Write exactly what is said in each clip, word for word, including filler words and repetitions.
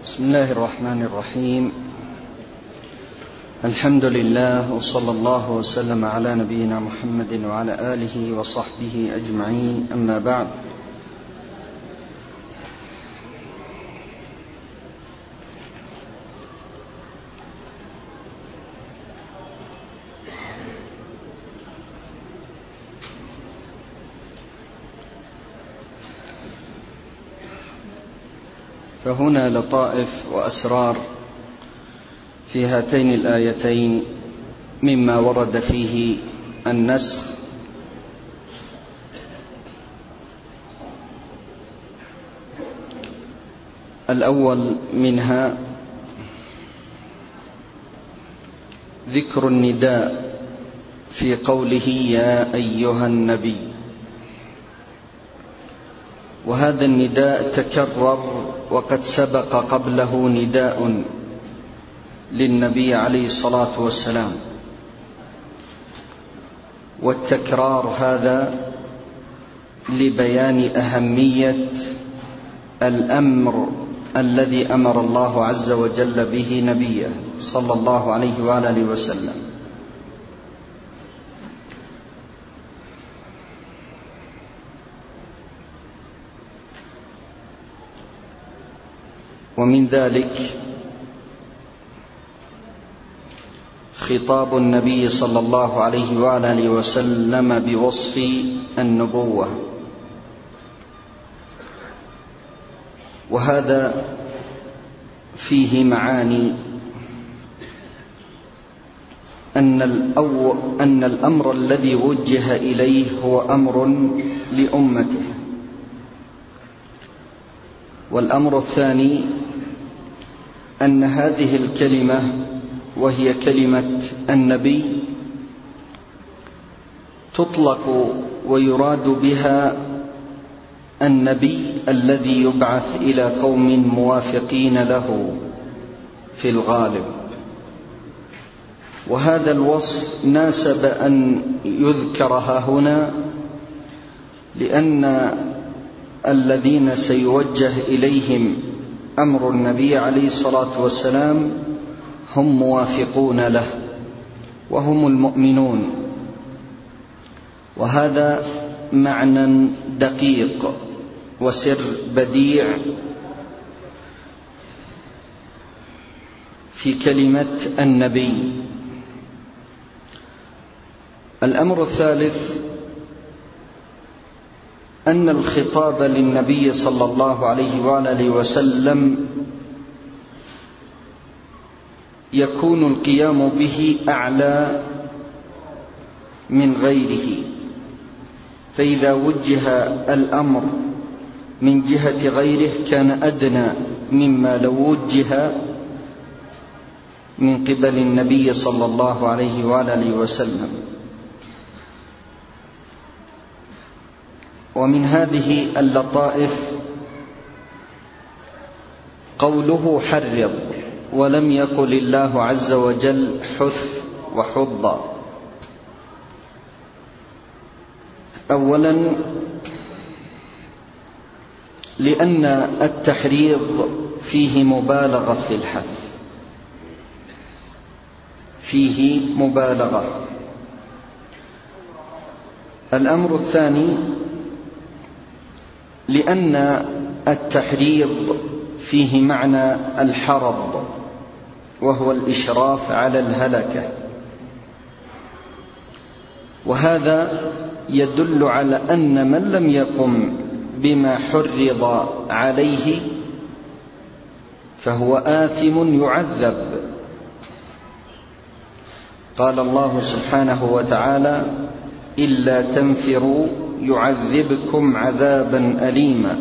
بسم الله الرحمن الرحيم. الحمد لله وصلى الله وسلم على نبينا محمد وعلى آله وصحبه أجمعين، أما بعد. فهنا لطائف وأسرار في هاتين الآيتين مما ورد فيه النسخ. الأول منها ذكر النداء في قوله يا أيها النبي، وهذا النداء تكرر وقد سبق قبله نداء للنبي عليه الصلاة والسلام، والتكرار هذا لبيان أهمية الأمر الذي أمر الله عز وجل به نبيه صلى الله عليه وآله وسلم. ومن ذلك خطاب النبي صلى الله عليه وآله وسلم بوصف النبوة، وهذا فيه معاني. أن, أن الأمر الذي وجه إليه هو أمر لأمته، والأمر الثاني أن هذه الكلمة وهي كلمة النبي تطلق ويراد بها النبي الذي يبعث إلى قوم موافقين له في الغالب، وهذا الوصف ناسب أن يذكرها هنا، لأن الذين سيوجه إليهم أمر النبي عليه الصلاة والسلام هم موافقون له وهم المؤمنون، وهذا معنى دقيق وسر بديع في كلمة النبي. الأمر الثالث أن الخطاب للنبي صلى الله عليه وآله وسلم يكون القيام به أعلى من غيره، فإذا وجه الأمر من جهة غيره كان أدنى مما لو وجه من قبل النبي صلى الله عليه وآله وسلم. ومن هذه اللطائف قوله حرض، ولم يقل الله عز وجل حث وحض. أولا لأن التحريض فيه مبالغة في الحث، فيه مبالغة. الأمر الثاني لأن التحريض فيه معنى الحرض، وهو الإشراف على الهلكة، وهذا يدل على أن من لم يقم بما حرض عليه فهو آثم يعذب. قال الله سبحانه وتعالى إلا تنفروا يعذبكم عذابا أليما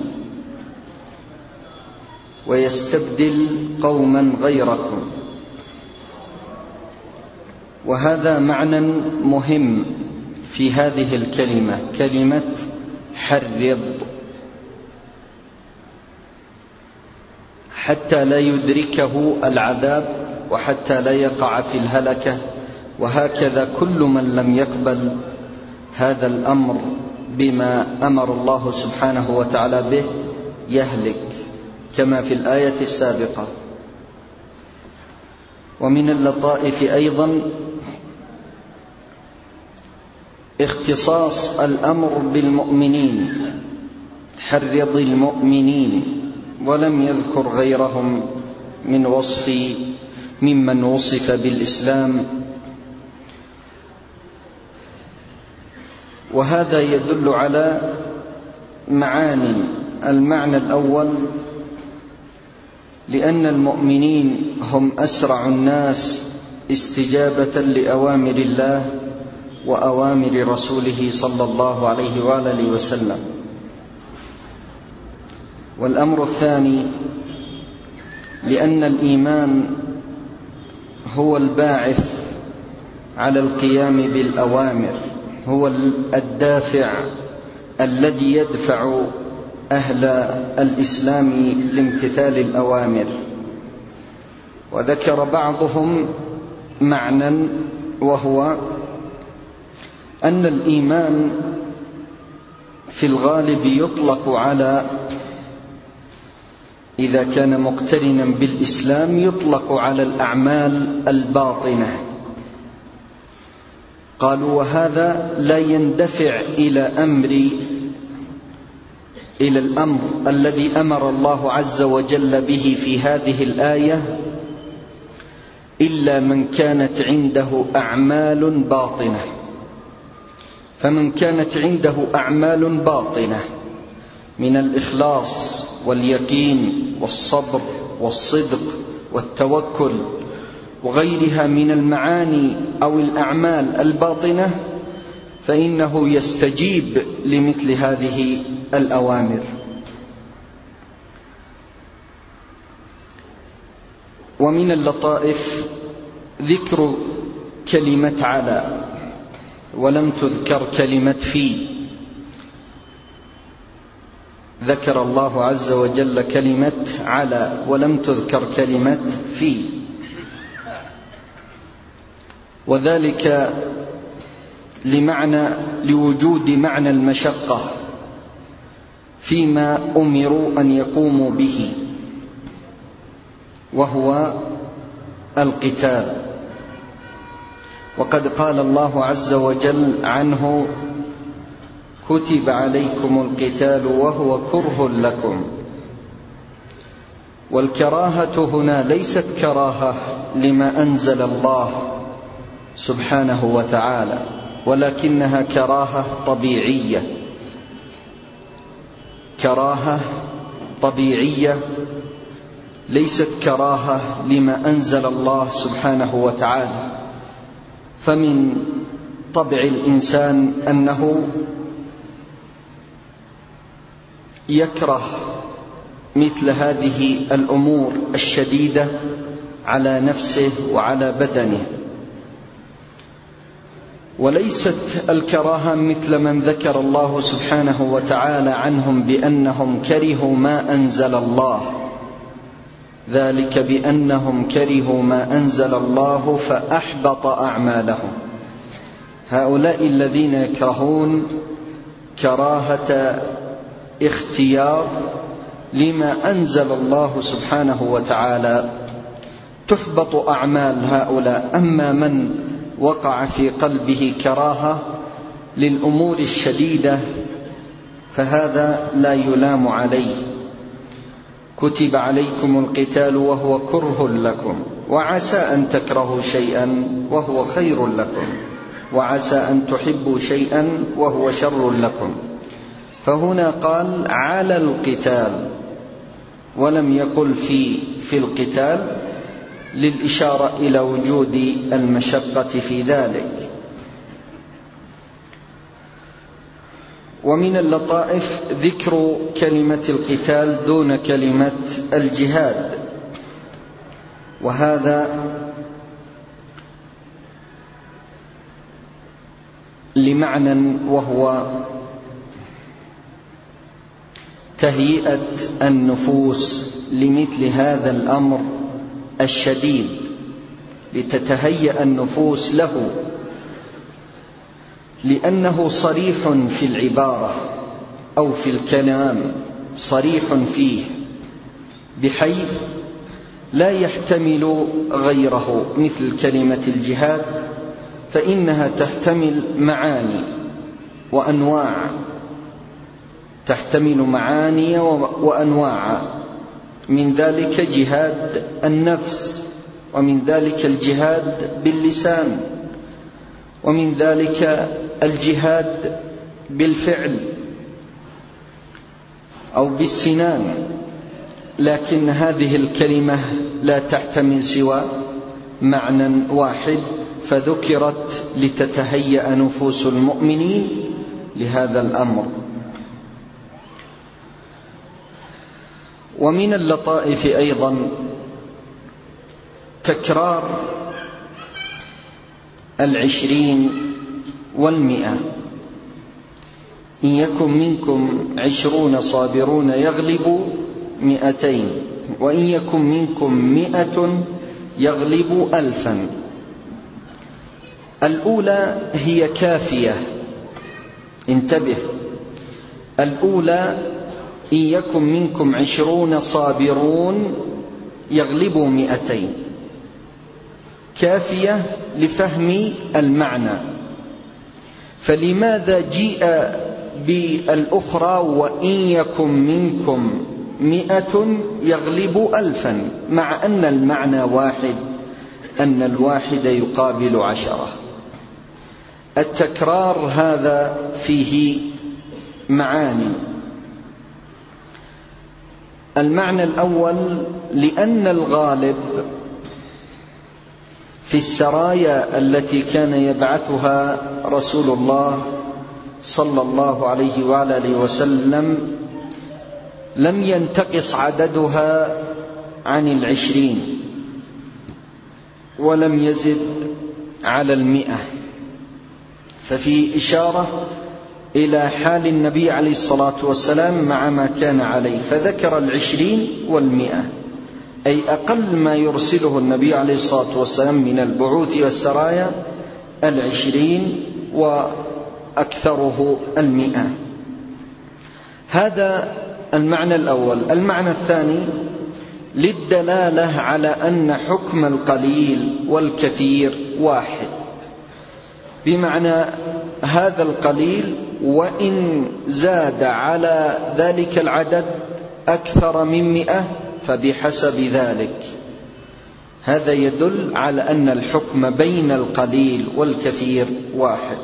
ويستبدل قوما غيركم. وهذا معنى مهم في هذه الكلمة، كلمة حرض، حتى لا يدركه العذاب وحتى لا يقع في الهلكة. وهكذا كل من لم يقبل هذا الأمر بما أمر الله سبحانه وتعالى به يهلك. كما في الآية السابقة. ومن اللطائف أيضا اختصاص الأمر بالمؤمنين، حرض المؤمنين، ولم يذكر غيرهم من وصف ممن وصف بالإسلام. وهذا يدل على معاني. المعنى الأول: لأن المؤمنين هم أسرع الناس استجابة لأوامر الله وأوامر رسوله صلى الله عليه وآله وسلم. والأمر الثاني: لأن الإيمان هو الباعث على القيام بالأوامر، هو الدافع الذي يدفع أهل الإسلام لامتثال الأوامر. وذكر بعضهم معنى، وهو أن الإيمان في الغالب يطلق على، إذا كان مقترنا بالإسلام يطلق على الأعمال الباطنة. قالوا: وهذا لا يندفع إلى أمر إلى الأمر الذي أمر الله عز وجل به في هذه الآية إلا من كانت عنده أعمال باطنة. فمن كانت عنده أعمال باطنة من الإخلاص واليقين والصبر والصدق والتوكل وغيرها من المعاني أو الأعمال الباطنة، فإنه يستجيب لمثل هذه الأوامر. ومن اللطائف ذكر كلمة على، ولم تذكر كلمة في. ذكر الله عز وجل كلمة على ولم تذكر كلمة في، وذلك لمعنى لوجود معنى المشقة فيما أمروا أن يقوموا به، وهو القتال. وقد قال الله عز وجل عنه: كتب عليكم القتال وهو كره لكم. والكراهة هنا ليست كراهة لما أنزل الله سبحانه وتعالى، ولكنها كراهة طبيعية، كراهة طبيعية ليست كراهة لما أنزل الله سبحانه وتعالى. فمن طبع الإنسان أنه يكره مثل هذه الأمور الشديدة على نفسه وعلى بدنه. وليست الكراهة مثل من ذكر الله سبحانه وتعالى عنهم بأنهم كرهوا ما أنزل الله، ذلك بأنهم كرهوا ما أنزل الله فأحبط أعمالهم. هؤلاء الذين يكرهون كراهة اختيار لما أنزل الله سبحانه وتعالى تحبط أعمال هؤلاء. أما من وقع في قلبه كراهة للأمور الشديدة فهذا لا يلام عليه. كتب عليكم القتال وهو كره لكم، وعسى أن تكرهوا شيئا وهو خير لكم، وعسى أن تحبوا شيئا وهو شر لكم. فهنا قال على القتال ولم يقل في في القتال، للإشارة إلى وجود المشقة في ذلك. ومن اللطائف ذكر كلمة القتال دون كلمة الجهاد، وهذا لمعنى، وهو تهيئة النفوس لمثل هذا الأمر الشديد، لتتهيأ النفوس له، لأنه صريح في العبارة أو في الكلام، صريح فيه. بحيث لا يحتمل غيره، مثل كلمة الجهاد فإنها تحتمل معاني وأنواع، تحتمل معاني وأنواع، من ذلك جهاد النفس، ومن ذلك الجهاد باللسان، ومن ذلك الجهاد بالفعل أو بالسنان. لكن هذه الكلمة لا تحتمل سوى معنى واحد، فذكرت لتتهيأ نفوس المؤمنين لهذا الأمر. ومن اللطائف أيضا تكرار العشرين والمئة: إن يكن منكم عشرون صابرون يغلبوا مئتين، وإن يكن منكم مئة يغلبوا ألفا. الأولى هي كافية، انتبه، الأولى إن يكن منكم عشرون صابرون يغلبوا مئتين، كافية لفهم المعنى. فلماذا جيء بالأخرى وإن يكن منكم مئة يغلبوا ألفا، مع أن المعنى واحد، أن الواحد يقابل عشرة؟ التكرار هذا فيه معاني. المعنى الأول: لأن الغالب في السرايا التي كان يبعثها رسول الله صلى الله عليه وآله وسلم لم ينتقص عددها عن العشرين، ولم يزد على المئة، ففي إشارة إلى حال النبي عليه الصلاة والسلام مع ما كان عليه، فذكر العشرين والمئة، أي أقل ما يرسله النبي عليه الصلاة والسلام من البعوث والسرايا العشرين، وأكثره المئة. هذا المعنى الأول. المعنى الثاني: للدلالة على أن حكم القليل والكثير واحد، بمعنى هذا القليل وإن زاد على ذلك العدد أكثر من مئة فبحسب ذلك. هذا يدل على أن الحكم بين القليل والكثير واحد.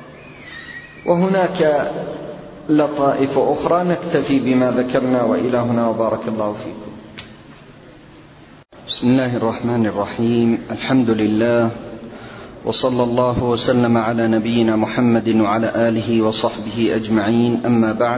وهناك لطائف أخرى، نكتفي بما ذكرنا، وإلى هنا وبارك الله فيكم. بسم الله الرحمن الرحيم. الحمد لله، وصلى الله وسلم على نبينا محمد وعلى آله وصحبه أجمعين، أما بعد.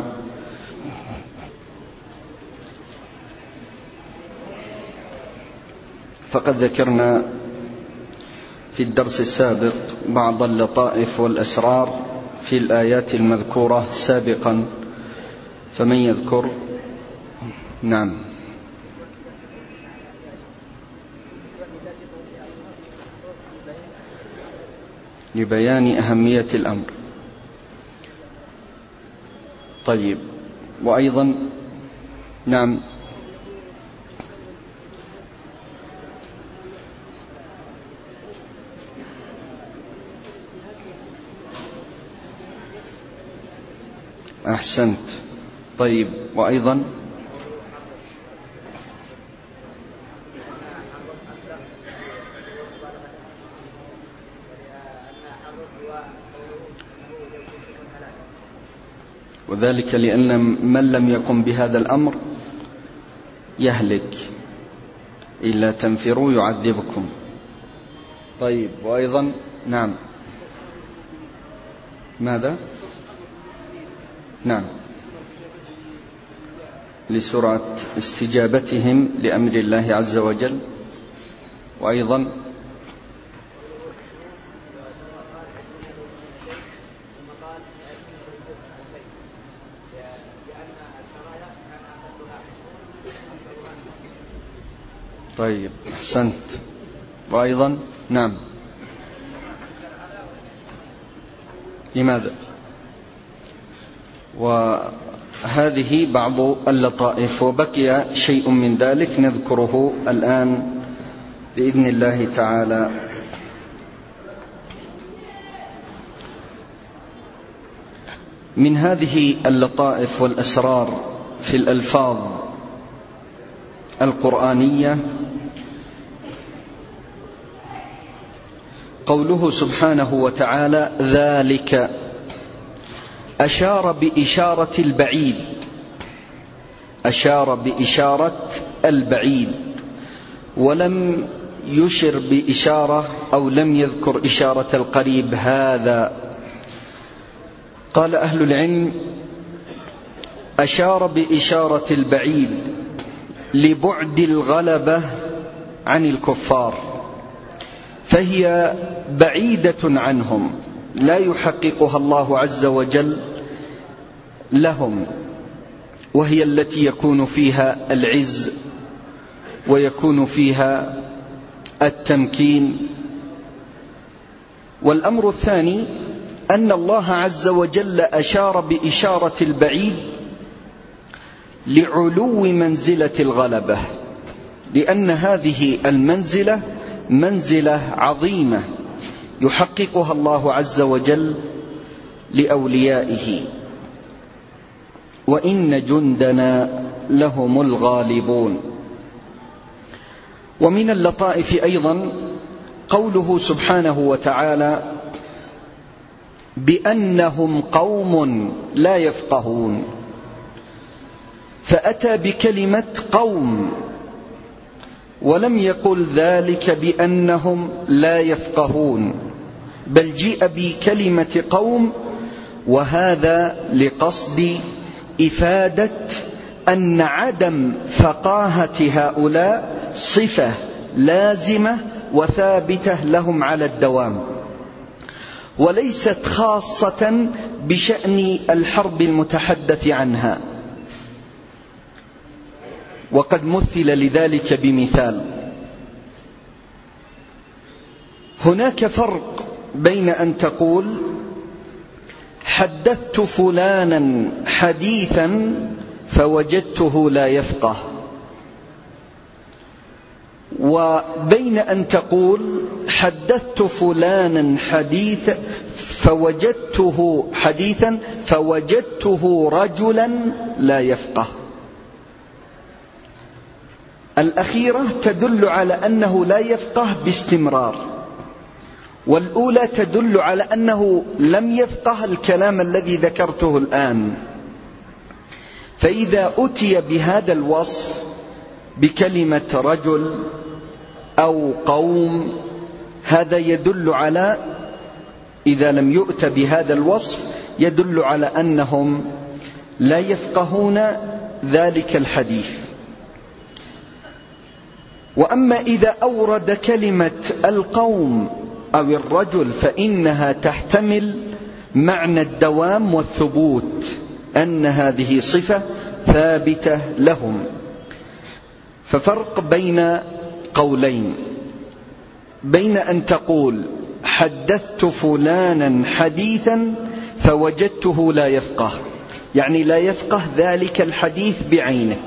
فقد ذكرنا في الدرس السابق بعض اللطائف والأسرار في الآيات المذكورة سابقا، فمن يذكر؟ نعم. لبيان أهمية الأمر. طيب، وأيضا نعم أحسنت. طيب، وأيضا وذلك لأن من لم يقم بهذا الأمر يهلك، إلا تنفروا يعذبكم. طيب، وأيضا نعم ماذا؟ نعم، لسرعة استجابتهم لأمر الله عز وجل. وأيضا طيب، أحسنت. وأيضا نعم، لماذا؟ هذه بعض اللطائف، وبقي شيء من ذلك نذكره الآن بإذن الله تعالى. من هذه اللطائف والأسرار في الألفاظ القرآنية قوله سبحانه وتعالى ذلك، أشار بإشارة البعيد، أشار بإشارة البعيد ولم يشر بإشارة أو لم يذكر إشارة القريب. هذا قال أهل العلم أشار بإشارة البعيد لبعد الغلبة عن الكفار، فهي بعيدة عنهم لا يحققها الله عز وجل لهم، وهي التي يكون فيها العز ويكون فيها التمكين. والأمر الثاني أن الله عز وجل أشار بإشارة البعيد لعلو منزلة الغلبة، لأن هذه المنزلة منزلة عظيمة يحققها الله عز وجل لأوليائه، وإن جندنا لهم الغالبون. ومن اللطائف أيضا قوله سبحانه وتعالى بأنهم قوم لا يفقهون، فأتى بكلمة قوم ولم يقل ذلك بأنهم لا يفقهون، بل جيء بكلمة قوم، وهذا لقصد إفادة أن عدم فقاهة هؤلاء صفة لازمة وثابتة لهم على الدوام، وليست خاصة بشأن الحرب المتحدث عنها. وقد مثل لذلك بمثال. هناك فرق بين أن تقول حدثت فلانا حديثا فوجدته لا يفقه، وبين أن تقول حدثت فلانا حديثا فوجدته حديثا فوجدته رجلا لا يفقه. الأخيرة تدل على أنه لا يفقه باستمرار، والأولى تدل على أنه لم يفقه الكلام الذي ذكرته الآن. فإذا أتي بهذا الوصف بكلمة رجل أو قوم، هذا يدل على، إذا لم يؤت بهذا الوصف يدل على أنهم لا يفقهون ذلك الحديث. وأما إذا أورد كلمة القوم أو الرجل فإنها تحتمل معنى الدوام والثبوت، أن هذه صفة ثابتة لهم. ففرق بين قولين، بين أن تقول حدثت فلانا حديثا فوجدته لا يفقه، يعني لا يفقه ذلك الحديث بعينه،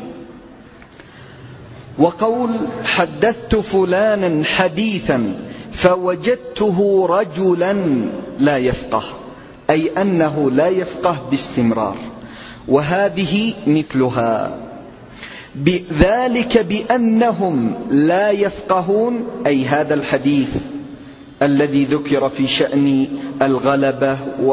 وقول حدثت فلانا حديثا فوجدته رجلا لا يفقه، أي أنه لا يفقه باستمرار. وهذه مثلها. ذلك بأنهم لا يفقهون، أي هذا الحديث الذي ذكر في شأن الغلبة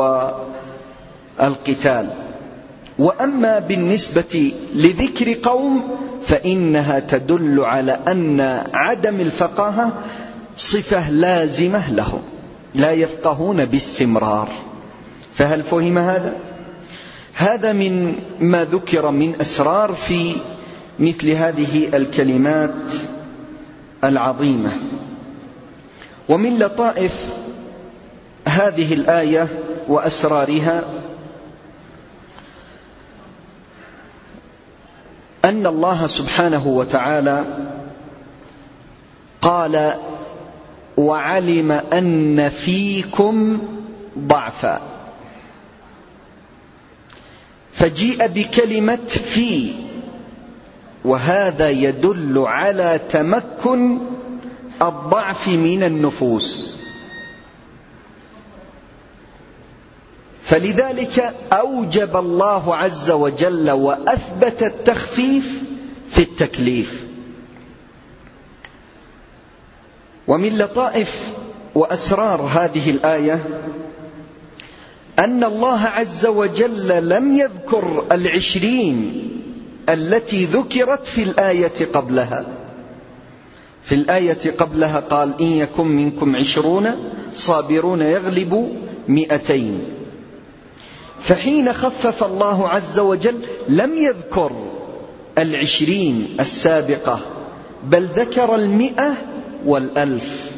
والقتال. وأما بالنسبة لذكر قوم فإنها تدل على أن عدم الفقاهة صفة لازمة لهم، لا يفقهون باستمرار. فهل فهم هذا؟ هذا من ما ذكر من أسرار في مثل هذه الكلمات العظيمة. ومن لطائف هذه الآية وأسرارها أن الله سبحانه وتعالى قال وعلم أن فيكم ضعفا، فجيء بكلمة في، وهذا يدل على تمكن الضعف من النفوس، فلذلك أوجب الله عز وجل وأثبت التخفيف في التكليف. ومن لطائف وأسرار هذه الآية أن الله عز وجل لم يذكر العشرين التي ذكرت في الآية قبلها. في الآية قبلها قال: إن يكن منكم عشرون صابرون يغلبوا مئتين. فحين خفف الله عز وجل لم يذكر العشرين السابقة، بل ذكر المئة والألف.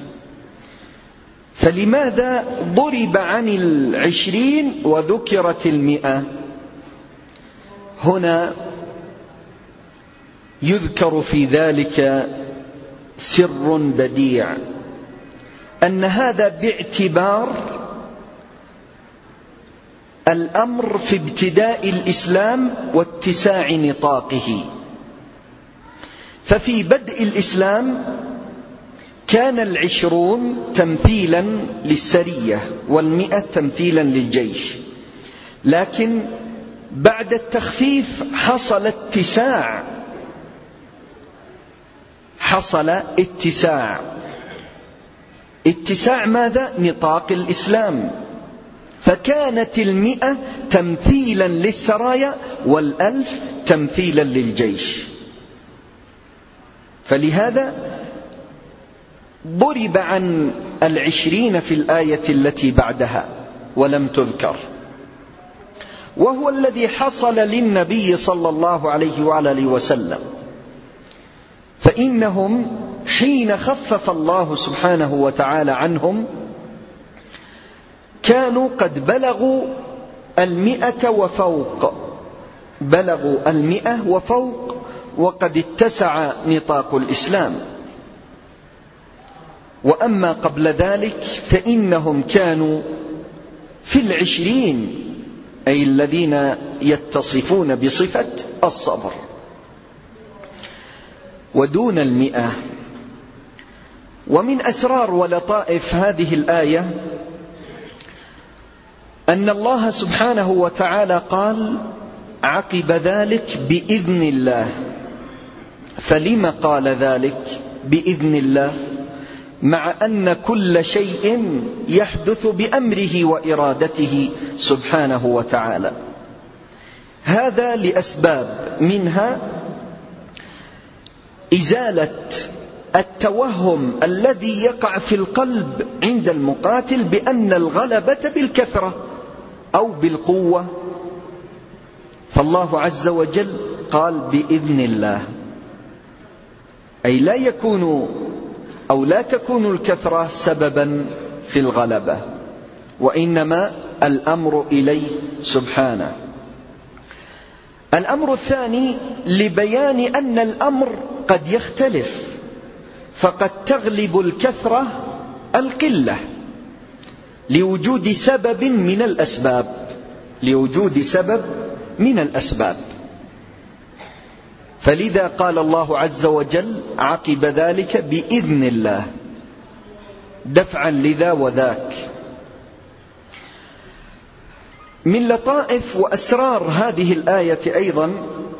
فلماذا ضرب عن العشرين وذكرت المئة؟ هنا يذكر في ذلك سر بديع، أن هذا باعتبار الأمر في ابتداء الإسلام واتساع نطاقه. ففي بدء الإسلام كان العشرون تمثيلا للسرية والمئة تمثيلا للجيش، لكن بعد التخفيف حصل اتساع حصل اتساع اتساع ماذا؟ نطاق الإسلام. فكانت المئة تمثيلا للسرايا والألف تمثيلا للجيش. فلهذا ضرب عن العشرين في الآية التي بعدها ولم تذكر، وهو الذي حصل للنبي صلى الله عليه وعلى آله وسلم. فإنهم حين خفف الله سبحانه وتعالى عنهم كانوا قد بلغوا المئة وفوق بلغوا المئة وفوق وقد اتسع نطاق الإسلام. وأما قبل ذلك فإنهم كانوا في العشرين، أي الذين يتصفون بصفة الصبر، ودون المئة. ومن أسرار ولطائف هذه الآية أن الله سبحانه وتعالى قال عقب ذلك بإذن الله. فلم قال ذلك بإذن الله مع أن كل شيء يحدث بأمره وإرادته سبحانه وتعالى؟ هذا لأسباب، منها إزالة التوهم الذي يقع في القلب عند المقاتل بأن الغلبة بالكثرة أو بالقوة. فالله عز وجل قال بإذن الله، أي لا يكون أو لا تكون الكثرة سببا في الغلبة، وإنما الأمر إليه سبحانه. الأمر الثاني لبيان أن الأمر قد يختلف، فقد تغلب الكثرة القلة لوجود سبب من الأسباب لوجود سبب من الأسباب فلذا قال الله عز وجل عقب ذلك بإذن الله دفعا لذا وذاك. من لطائف وأسرار هذه الآية أيضا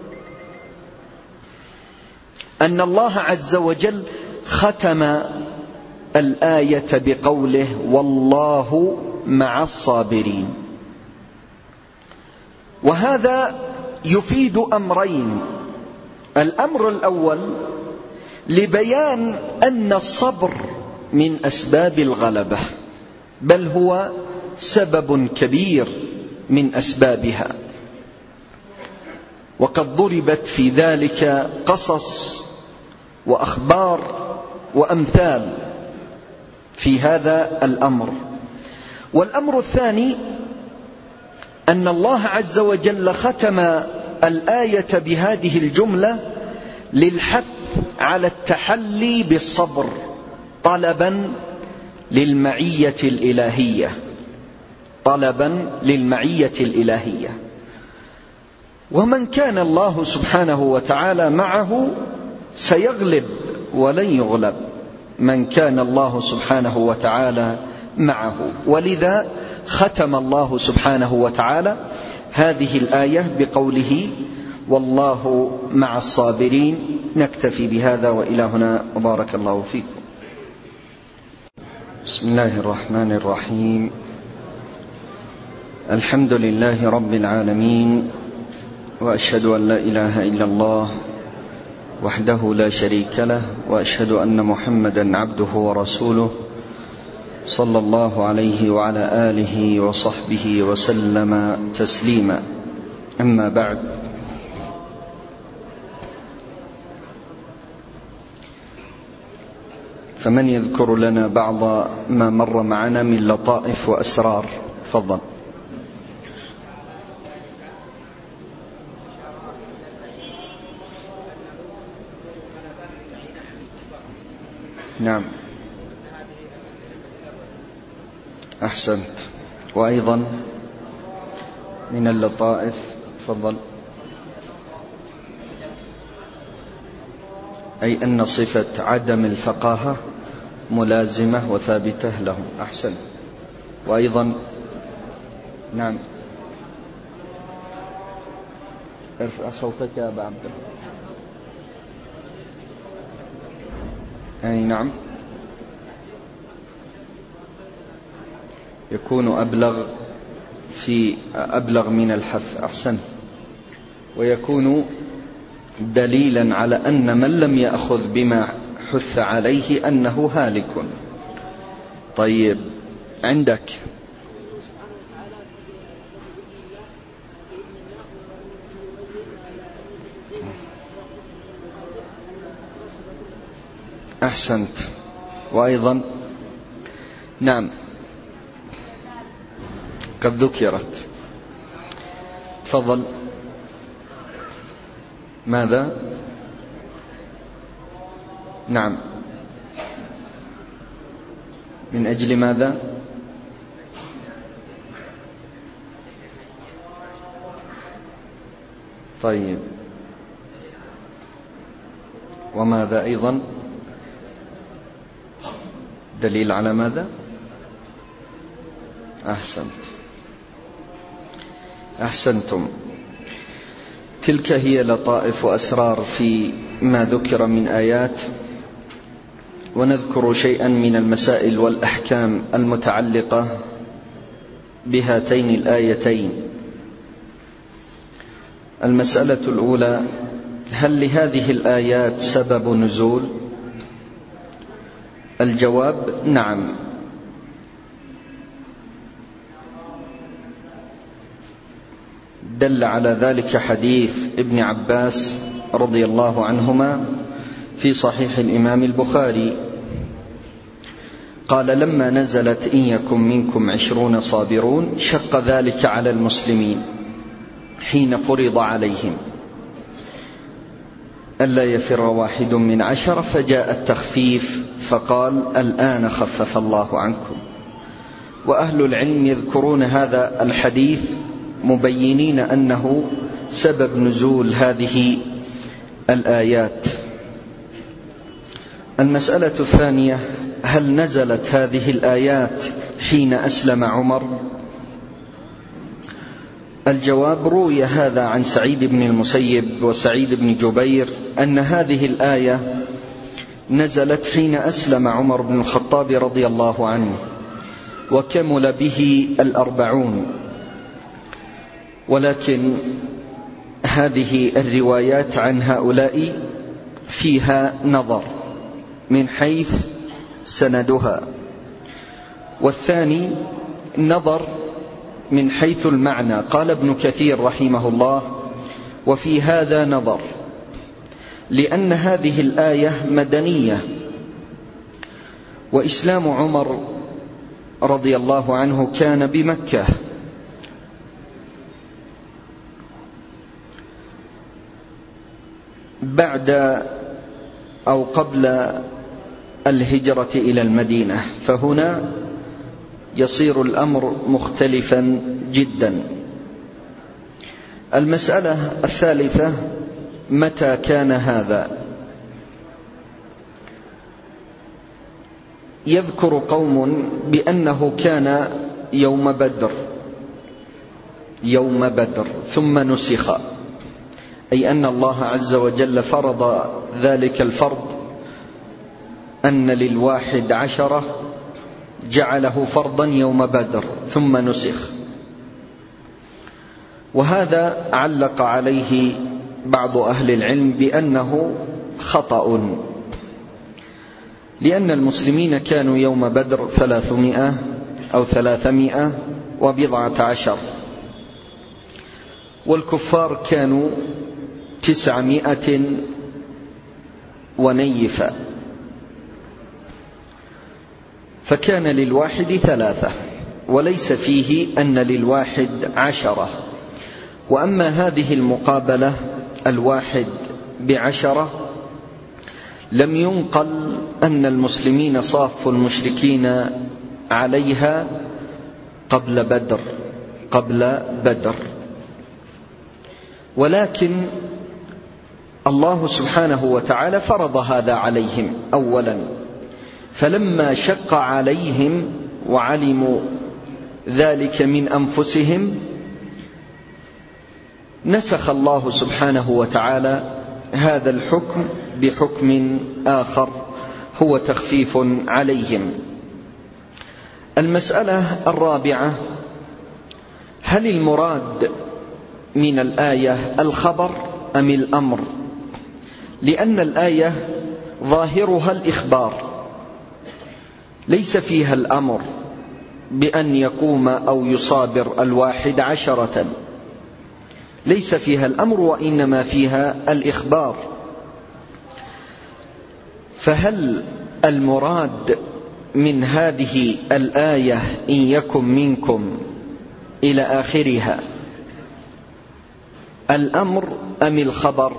أن الله عز وجل ختم الآية بقوله والله مع الصابرين، وهذا يفيد أمرين. الأمر الأول لبيان أن الصبر من أسباب الغلبة، بل هو سبب كبير من أسبابها، وقد ضربت في ذلك قصص وأخبار وأمثال في هذا الأمر. والأمر الثاني أن الله عز وجل ختم الآية بهذه الجملة للحث على التحلي بالصبر طلبا للمعية الإلهية طلبا للمعية الإلهية ومن كان الله سبحانه وتعالى معه سيغلب ولن يغلب، من كان الله سبحانه وتعالى معه. ولذا ختم الله سبحانه وتعالى هذه الآية بقوله والله مع الصابرين. نكتفي بهذا وإلى هنا، وبارك الله فيكم. بسم الله الرحمن الرحيم. الحمد لله رب العالمين، وأشهد أن لا إله إلا الله وحده لا شريك له، وأشهد أن محمدا عبده ورسوله صلى الله عليه وعلى آله وصحبه وسلم تسليما. أما بعد، فمن يذكر لنا بعض ما مر معنا من لطائف وأسرار؟ تفضل. نعم، أحسنت. وأيضا من اللطائف، تفضل، أي أن صفة عدم الفقاهة ملازمة وثابتة لهم. أحسن. وأيضا نعم، ارفع صوتك يا أبا عبد الله. أي نعم، يكون أبلغ في أبلغ من الحث. أحسن. ويكون دليلا على أن من لم يأخذ بما حث عليه أنه هالك. طيب، عندك أحسنت. وأيضا نعم، قد ذكرت. تفضل. ماذا؟ نعم، من أجل ماذا؟ طيب، وماذا أيضا؟ دليل على ماذا؟ أحسنت، أحسنتم. تلك هي لطائف وأسرار في ما ذكر من آيات، ونذكر شيئا من المسائل والأحكام المتعلقة بهاتين الآيتين. المسألة الأولى: هل لهذه الآيات سبب نزول؟ الجواب: نعم. دل على ذلك حديث ابن عباس رضي الله عنهما في صحيح الإمام البخاري، قال: لما نزلت إن يكن منكم عشرون صابرون شق ذلك على المسلمين حين فرض عليهم ألا يفر واحد من عشرة، فجاء التخفيف فقال: الآن خفف الله عنكم. وأهل العلم يذكرون هذا الحديث مبينين أنه سبب نزول هذه الآيات. المسألة الثانية: هل نزلت هذه الآيات حين أسلم عمر؟ الجواب: روي هذا عن سعيد بن المسيب وسعيد بن جبير أن هذه الآية نزلت حين أسلم عمر بن الخطاب رضي الله عنه وكمل به الأربعون، ولكن هذه الروايات عن هؤلاء فيها نظر من حيث سندها، والثاني نظر من حيث المعنى. قال ابن كثير رحمه الله: وفي هذا نظر، لأن هذه الآية مدنية، وإسلام عمر رضي الله عنه كان بمكة، بعد أو قبل الهجرة إلى المدينة، فهنا يصير الأمر مختلفا جدا. المسألة الثالثة: متى كان هذا؟ يذكر قوم بأنه كان يوم بدر يوم بدر ثم نسخ، أي أن الله عز وجل فرض ذلك الفرض أن للواحد عشرة، جعله فرضا يوم بدر ثم نسخ. وهذا علق عليه بعض أهل العلم بأنه خطأ، لأن المسلمين كانوا يوم بدر ثلاثمائة أو ثلاثمائة وبضعة عشر، والكفار كانوا تسعمائة ونيفا، فكان للواحد ثلاثة، وليس فيه أن للواحد عشرة. وأما هذه المقابلة الواحد بعشرة لم ينقل أن المسلمين صافوا المشركين عليها قبل بدر قبل بدر ولكن الله سبحانه وتعالى فرض هذا عليهم أولا، فلما شق عليهم وعلموا ذلك من أنفسهم نسخ الله سبحانه وتعالى هذا الحكم بحكم آخر هو تخفيف عليهم. المسألة الرابعة: هل المراد من الآية الخبر أم الأمر؟ لأن الآية ظاهرها الإخبار، ليس فيها الأمر بأن يقوم أو يصابر الواحد عشرة، ليس فيها الأمر وإنما فيها الإخبار. فهل المراد من هذه الآية إن يكن منكم إلى آخرها الأمر أم الخبر؟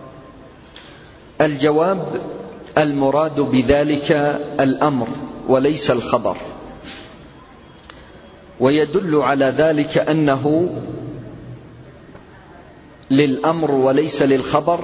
الجواب: المراد بذلك الأمر وليس الخبر. ويدل على ذلك أنه للأمر وليس للخبر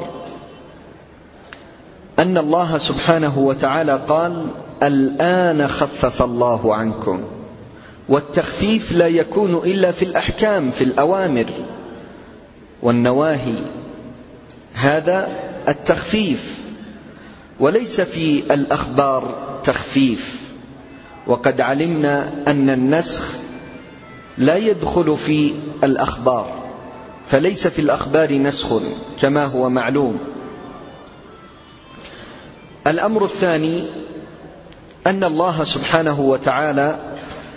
أن الله سبحانه وتعالى قال: الآن خفف الله عنكم. والتخفيف لا يكون إلا في الأحكام، في الأوامر والنواهي، هذا التخفيف، وليس في الأخبار تخفيف. وقد علمنا أن النسخ لا يدخل في الأخبار، فليس في الأخبار نسخ كما هو معلوم. الأمر الثاني أن الله سبحانه وتعالى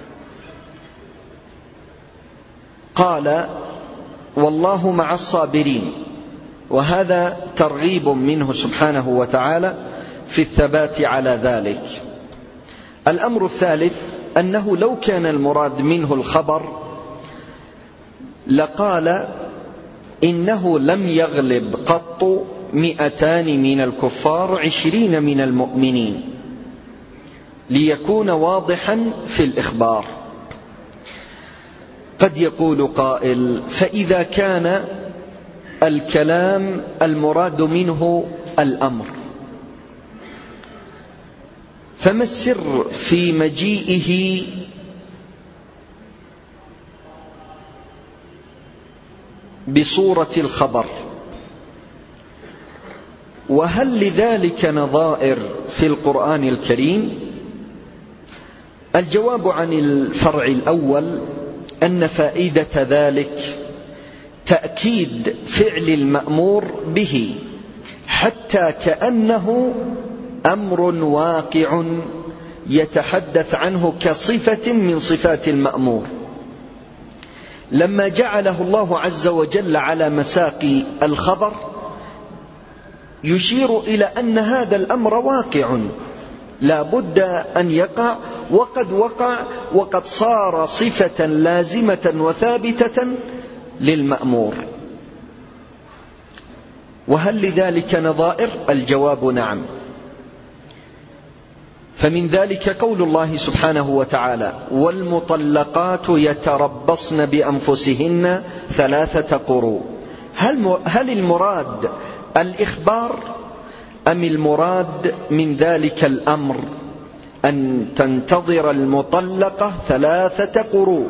قال: والله مع الصابرين، وهذا ترغيب منه سبحانه وتعالى في الثبات على ذلك. الأمر الثالث أنه لو كان المراد منه الخبر لقال: إنه لم يغلب قط مئتان من الكفار عشرين من المؤمنين، ليكون واضحا في الإخبار. قد يقول قائل: فإذا كان الكلام المراد منه الأمر، فما السر في مجيئه بصورة الخبر؟ وهل لذلك نظائر في القرآن الكريم؟ الجواب عن الفرع الأول أن فائدة ذلك تأكيد فعل المأمور به، حتى كأنه أمر واقع يتحدث عنه كصفة من صفات المأمور. لما جعله الله عز وجل على مساق الخبر يشير إلى أن هذا الأمر واقع لا بد أن يقع، وقد وقع، وقد صار صفة لازمة وثابتة للمأمور. وهل لذلك نظائر؟ الجواب نعم. فمن ذلك قول الله سبحانه وتعالى: والمطلقات يتربصن بأنفسهن ثلاثة قروء. هل هل المراد الإخبار أم المراد من ذلك الأمر أن تنتظر المطلقة ثلاثة قروء؟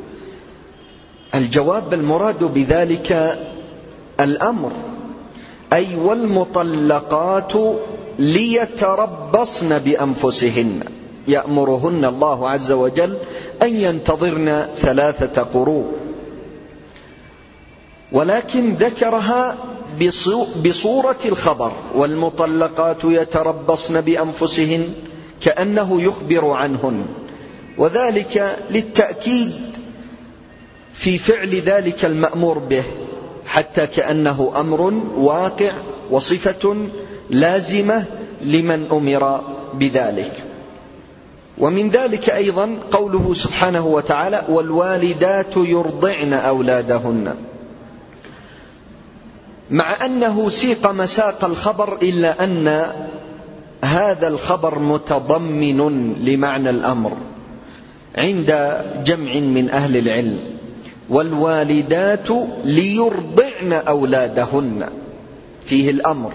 الجواب: المراد بذلك الأمر، أي والمطلقات ليتربصن بأنفسهن، يأمرهن الله عز وجل أن ينتظرن ثلاثة قروء، ولكن ذكرها بصورة الخبر: والمطلقات يتربصن بأنفسهن، كأنه يخبر عنهن، وذلك للتأكيد في فعل ذلك المأمور به، حتى كأنه أمر واقع وصفة لازمة لمن أمر بذلك. ومن ذلك أيضا قوله سبحانه وتعالى: والوالدات يرضعن أولادهن، مع أنه سيق مساق الخبر إلا أن هذا الخبر متضمن لمعنى الأمر عند جمع من أهل العلم: والوالدات ليرضعن أولادهن، فيه الأمر.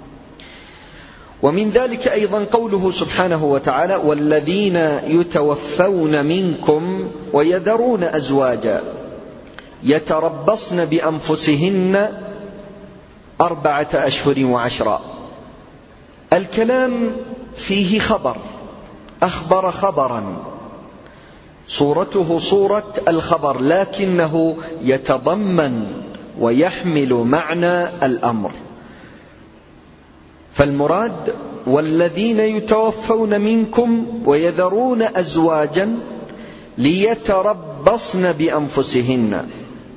ومن ذلك أيضا قوله سبحانه وتعالى: والذين يتوفون منكم ويذرون أزواجا يتربصن بأنفسهن أربعة أشهر وعشرا. الكلام فيه خبر، أخبر خبرا صورته صورة الخبر، لكنه يتضمن ويحمل معنى الأمر. فالمراد: والذين يتوفون منكم ويذرون أزواجا ليتربصن بأنفسهن،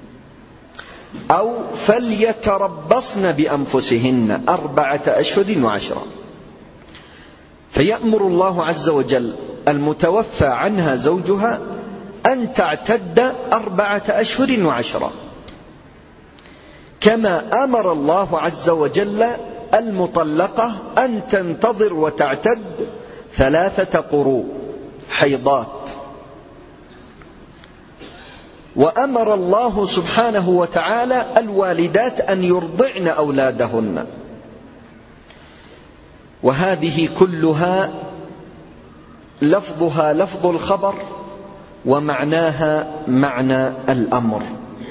أو فليتربصن بأنفسهن أربعة أشهر وعشرا. فيأمر الله عز وجل المتوفى عنها زوجها أن تعتد أربعة أشهر وعشرا، كما أمر الله عز وجل المطلقة أن تنتظر وتعتد ثلاثة قروء حيضات. وأمر الله سبحانه وتعالى الوالدات أن يرضعن أولادهن، وهذه كلها لفظها لفظ الخبر ومعناها معنى الأمر.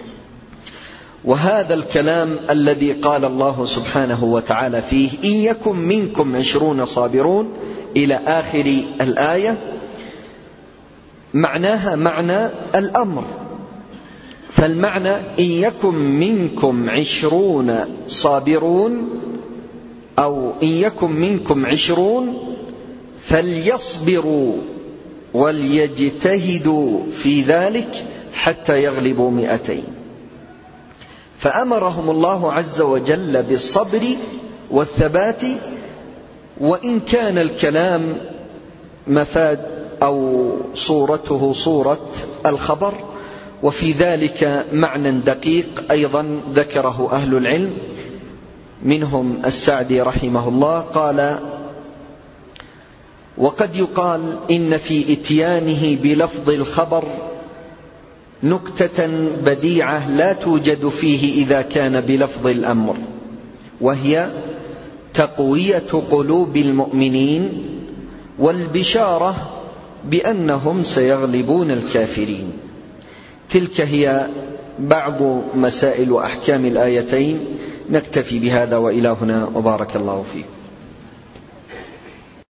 وهذا الكلام الذي قال الله سبحانه وتعالى فيه: إن يكن منكم عشرون صابرون إلى آخر الآية، معناها معنى الأمر. فالمعنى: إن يكن منكم عشرون صابرون، أو إن يكن منكم عشرون فليصبروا وليجتهدوا في ذلك حتى يغلبوا مئتين. فأمرهم الله عز وجل بالصبر والثبات، وإن كان الكلام مفاد أو صورته صورة الخبر. وفي ذلك معنى دقيق أيضا ذكره أهل العلم، منهم السعدي رحمه الله قال: وقد يقال إن في إتيانه بلفظ الخبر نكتة بديعة لا توجد فيه إذا كان بلفظ الأمر، وهي تقوية قلوب المؤمنين والبشارة بأنهم سيغلبون الكافرين. تلك هي بعض مسائل وأحكام الآيتين. نكتفي بهذا وإلى هنا، وبارك الله فيكم.